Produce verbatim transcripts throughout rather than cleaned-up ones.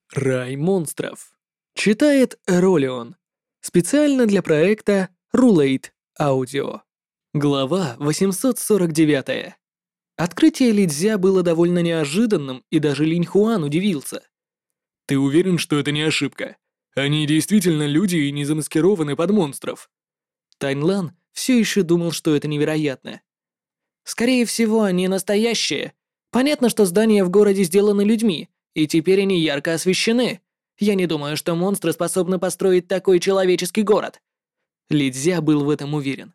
Рай монстров. Читает Ролион. Специально для проекта Rulate Audio. Глава восемьсот сорок девять. Открытие Лидзя было довольно неожиданным, и даже Линь Хуан удивился. «Ты уверен, что это не ошибка? Они действительно люди и не замаскированы под монстров?» Тань Лан все еще думал, что это невероятно. «Скорее всего, они настоящие. Понятно, что здания в городе сделаны людьми, и теперь они ярко освещены. Я не думаю, что монстры способны построить такой человеческий город». Лидзя был в этом уверен.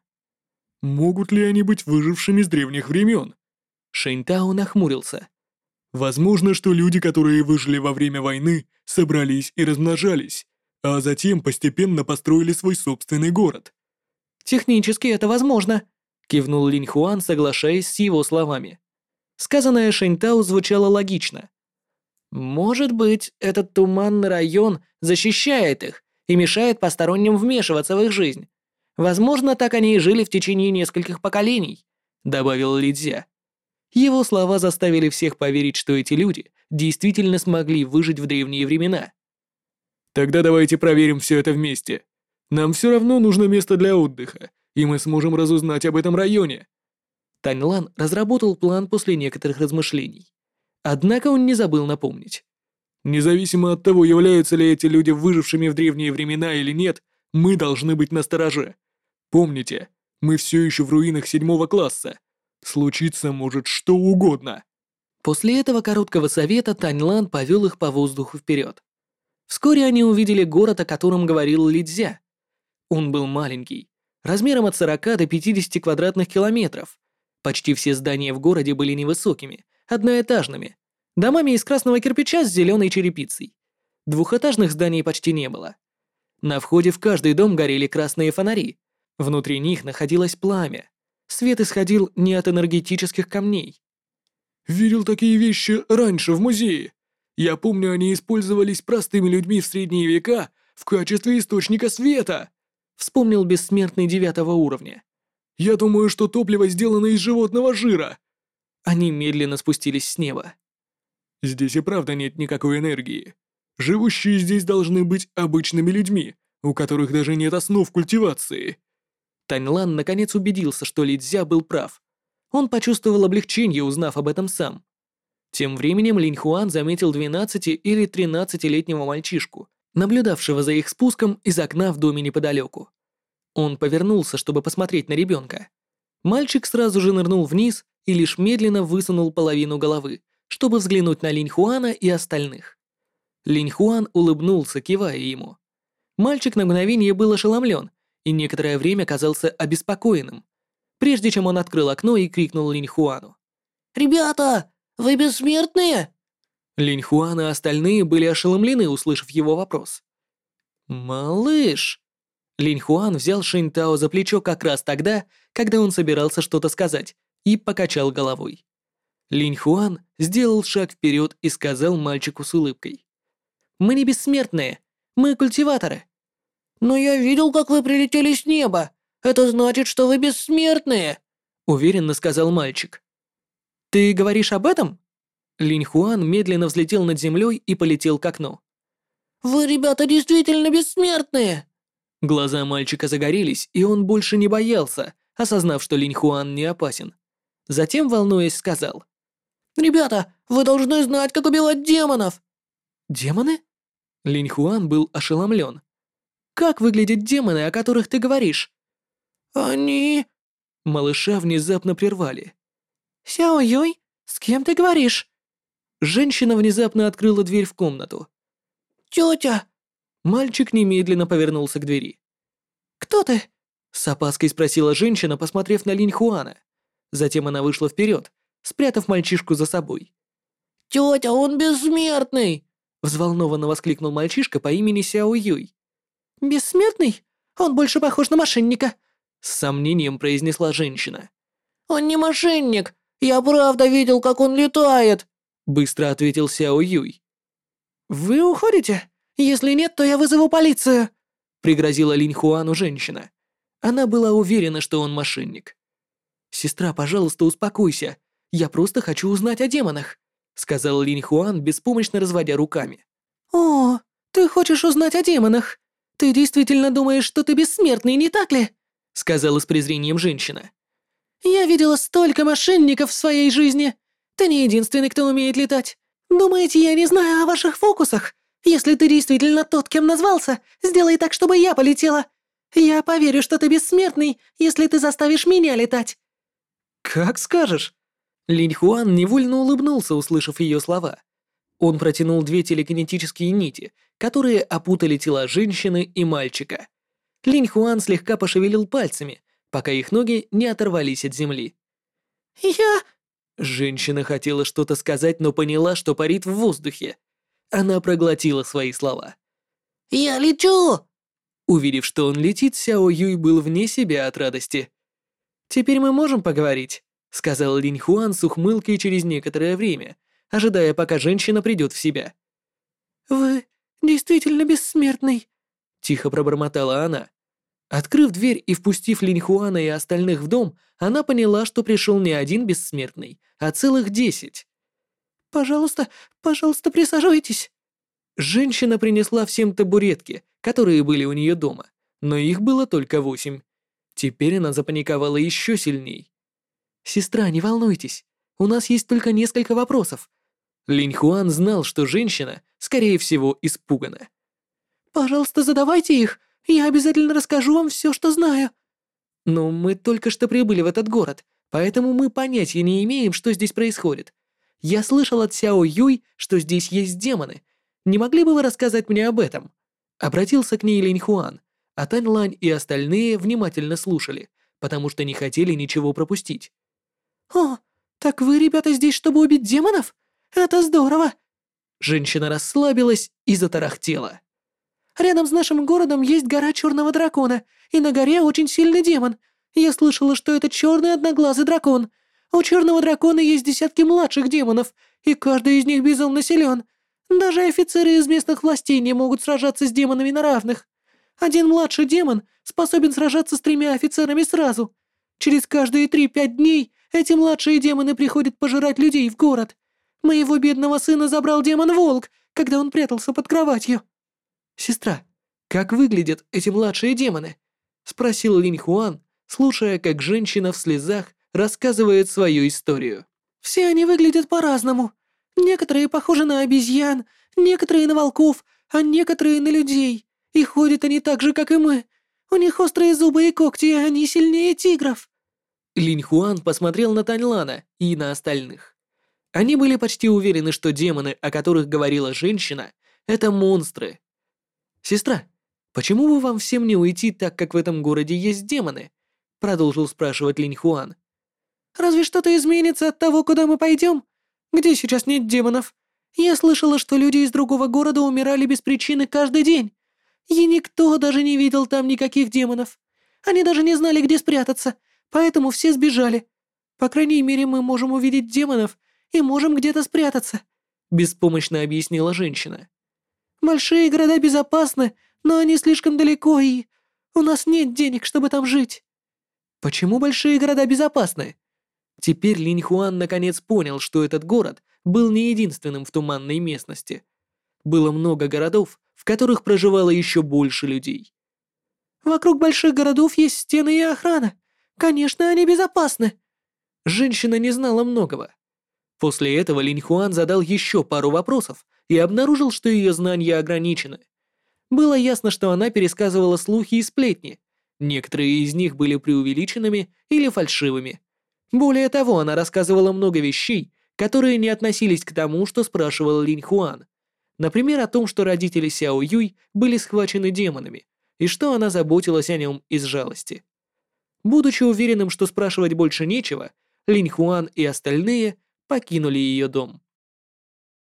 «Могут ли они быть выжившими с древних времен?» Шэньтао нахмурился. «Возможно, что люди, которые выжили во время войны, собрались и размножались, а затем постепенно построили свой собственный город». «Технически это возможно», — кивнул Линь Хуан, соглашаясь с его словами. Сказанное Шэньтао звучало логично. «Может быть, этот туманный район защищает их и мешает посторонним вмешиваться в их жизнь. Возможно, так они и жили в течение нескольких поколений», — добавил Лидзя. Его слова заставили всех поверить, что эти люди действительно смогли выжить в древние времена. «Тогда давайте проверим все это вместе. Нам все равно нужно место для отдыха, и мы сможем разузнать об этом районе». Тань Лан разработал план после некоторых размышлений. Однако он не забыл напомнить. «Независимо от того, являются ли эти люди выжившими в древние времена или нет, мы должны быть настороже. Помните, мы все еще в руинах седьмого класса. Случиться может что угодно». После этого короткого совета Тань Лан повел их по воздуху вперед. Вскоре они увидели город, о котором говорил Лидзя. Он был маленький, размером от сорока до пятидесяти квадратных километров. Почти все здания в городе были невысокими, одноэтажными, домами из красного кирпича с зеленой черепицей. Двухэтажных зданий почти не было. На входе в каждый дом горели красные фонари. Внутри них находилось пламя. Свет исходил не от энергетических камней. «Видел такие вещи раньше в музее. Я помню, они использовались простыми людьми в средние века в качестве источника света», — вспомнил бессмертный девятого уровня. «Я думаю, что топливо сделано из животного жира». Они медленно спустились с неба. «Здесь и правда нет никакой энергии. Живущие здесь должны быть обычными людьми, у которых даже нет основ культивации». Тань Лан наконец убедился, что Лидзя был прав. Он почувствовал облегчение, узнав об этом сам. Тем временем Линь Хуан заметил двенадцати- или тринадцатилетнего мальчишку, наблюдавшего за их спуском из окна в доме неподалеку. Он повернулся, чтобы посмотреть на ребенка. Мальчик сразу же нырнул вниз и лишь медленно высунул половину головы, чтобы взглянуть на Линь Хуана и остальных. Линь Хуан улыбнулся, кивая ему. Мальчик на мгновение был ошеломлен и некоторое время казался обеспокоенным, прежде чем он открыл окно и крикнул Линь Хуану. «Ребята, вы бессмертные?» Линь Хуан и остальные были ошеломлены, услышав его вопрос. «Малыш!» Линь Хуан взял Шэньтао за плечо как раз тогда, когда он собирался что-то сказать, и покачал головой. Линь Хуан сделал шаг вперед и сказал мальчику с улыбкой. «Мы не бессмертные, мы культиваторы». «Но я видел, как вы прилетели с неба. Это значит, что вы бессмертные», — уверенно сказал мальчик. «Ты говоришь об этом?» Линь Хуан медленно взлетел над землей и полетел к окну. «Вы, ребята, действительно бессмертные!» Глаза мальчика загорелись, и он больше не боялся, осознав, что Линь Хуан не опасен. Затем, волнуясь, сказал. «Ребята, вы должны знать, как убивать демонов!» «Демоны?» Линь Хуан был ошеломлен. «Как выглядят демоны, о которых ты говоришь?» «Они...» Малыша внезапно прервали. «Сяо Юй, с кем ты говоришь?» Женщина внезапно открыла дверь в комнату. «Тетя!» Мальчик немедленно повернулся к двери. «Кто ты?» С опаской спросила женщина, посмотрев на Линь Хуана. Затем она вышла вперед, спрятав мальчишку за собой. «Тетя, он бессмертный!» Взволнованно воскликнул мальчишка по имени Сяо Юй. «Бессмертный? Он больше похож на мошенника!» С сомнением произнесла женщина. «Он не мошенник! Я правда видел, как он летает!» Быстро ответил Сяо Юй. «Вы уходите? Если нет, то я вызову полицию!» Пригрозила Линь Хуану женщина. Она была уверена, что он мошенник. «Сестра, пожалуйста, успокойся. Я просто хочу узнать о демонах», сказал Линь Хуан, беспомощно разводя руками. «О, ты хочешь узнать о демонах? Ты действительно думаешь, что ты бессмертный, не так ли?» Сказала с презрением женщина. «Я видела столько мошенников в своей жизни. Ты не единственный, кто умеет летать. Думаете, я не знаю о ваших фокусах? Если ты действительно тот, кем назвался, сделай так, чтобы я полетела. Я поверю, что ты бессмертный, если ты заставишь меня летать». «Как скажешь». Линь Хуан невольно улыбнулся, услышав ее слова. Он протянул две телекинетические нити, которые опутали тела женщины и мальчика. Линь Хуан слегка пошевелил пальцами, пока их ноги не оторвались от земли. «Я...» Женщина хотела что-то сказать, но поняла, что парит в воздухе. Она проглотила свои слова. «Я лечу!» Увидев, что он летит, Сяо Юй был вне себя от радости. «Теперь мы можем поговорить», — сказал Линь Хуан с ухмылкой через некоторое время, ожидая, пока женщина придет в себя. «Вы действительно бессмертный», — тихо пробормотала она. Открыв дверь и впустив Линь Хуана и остальных в дом, она поняла, что пришел не один бессмертный, а целых десять. «Пожалуйста, пожалуйста, присаживайтесь». Женщина принесла всем табуретки, которые были у нее дома, но их было только восемь. Теперь она запаниковала еще сильней. «Сестра, не волнуйтесь, у нас есть только несколько вопросов». Линь Хуан знал, что женщина, скорее всего, испугана. «Пожалуйста, задавайте их, я обязательно расскажу вам все, что знаю». «Но мы только что прибыли в этот город, поэтому мы понятия не имеем, что здесь происходит. Я слышал от Сяо Юй, что здесь есть демоны. Не могли бы вы рассказать мне об этом?» Обратился к ней Линь Хуан, а Тань Лань и остальные внимательно слушали, потому что не хотели ничего пропустить. «О, так вы, ребята, здесь, чтобы убить демонов? Это здорово!» Женщина расслабилась и затарахтела. «Рядом с нашим городом есть гора Черного Дракона, и на горе очень сильный демон. Я слышала, что это черный одноглазый дракон. У Черного Дракона есть десятки младших демонов, и каждый из них безумно силен. Даже офицеры из местных властей не могут сражаться с демонами на равных. Один младший демон способен сражаться с тремя офицерами сразу. Через каждые три-пять дней эти младшие демоны приходят пожирать людей в город. Моего бедного сына забрал демон-волк, когда он прятался под кроватью». «Сестра, как выглядят эти младшие демоны?» — спросил Линь Хуан, слушая, как женщина в слезах рассказывает свою историю. «Все они выглядят по-разному. Некоторые похожи на обезьян, некоторые на волков, а некоторые на людей. И ходят они так же, как и мы. У них острые зубы и когти, и они сильнее тигров». Линь Хуан посмотрел на Таньлана и на остальных. Они были почти уверены, что демоны, о которых говорила женщина, это монстры. «Сестра, почему бы вам всем не уйти, так как в этом городе есть демоны?» — продолжил спрашивать Линь Хуан. «Разве что-то изменится от того, куда мы пойдем? Где сейчас нет демонов? Я слышала, что люди из другого города умирали без причины каждый день. И никто даже не видел там никаких демонов. Они даже не знали, где спрятаться, поэтому все сбежали. По крайней мере, мы можем увидеть демонов и можем где-то спрятаться», — беспомощно объяснила женщина. «Большие города безопасны, но они слишком далеко, и у нас нет денег, чтобы там жить». «Почему большие города безопасны?» Теперь Линь Хуан наконец понял, что этот город был не единственным в туманной местности. Было много городов, в которых проживало еще больше людей. «Вокруг больших городов есть стены и охрана. Конечно, они безопасны». Женщина не знала многого. После этого Линь Хуан задал еще пару вопросов и обнаружил, что ее знания ограничены. Было ясно, что она пересказывала слухи и сплетни. Некоторые из них были преувеличенными или фальшивыми. Более того, она рассказывала много вещей, которые не относились к тому, что спрашивал Линь Хуан. Например, о том, что родители Сяо Юй были схвачены демонами, и что она заботилась о нем из жалости. Будучи уверенным, что спрашивать больше нечего, Линь Хуан и остальные покинули ее дом.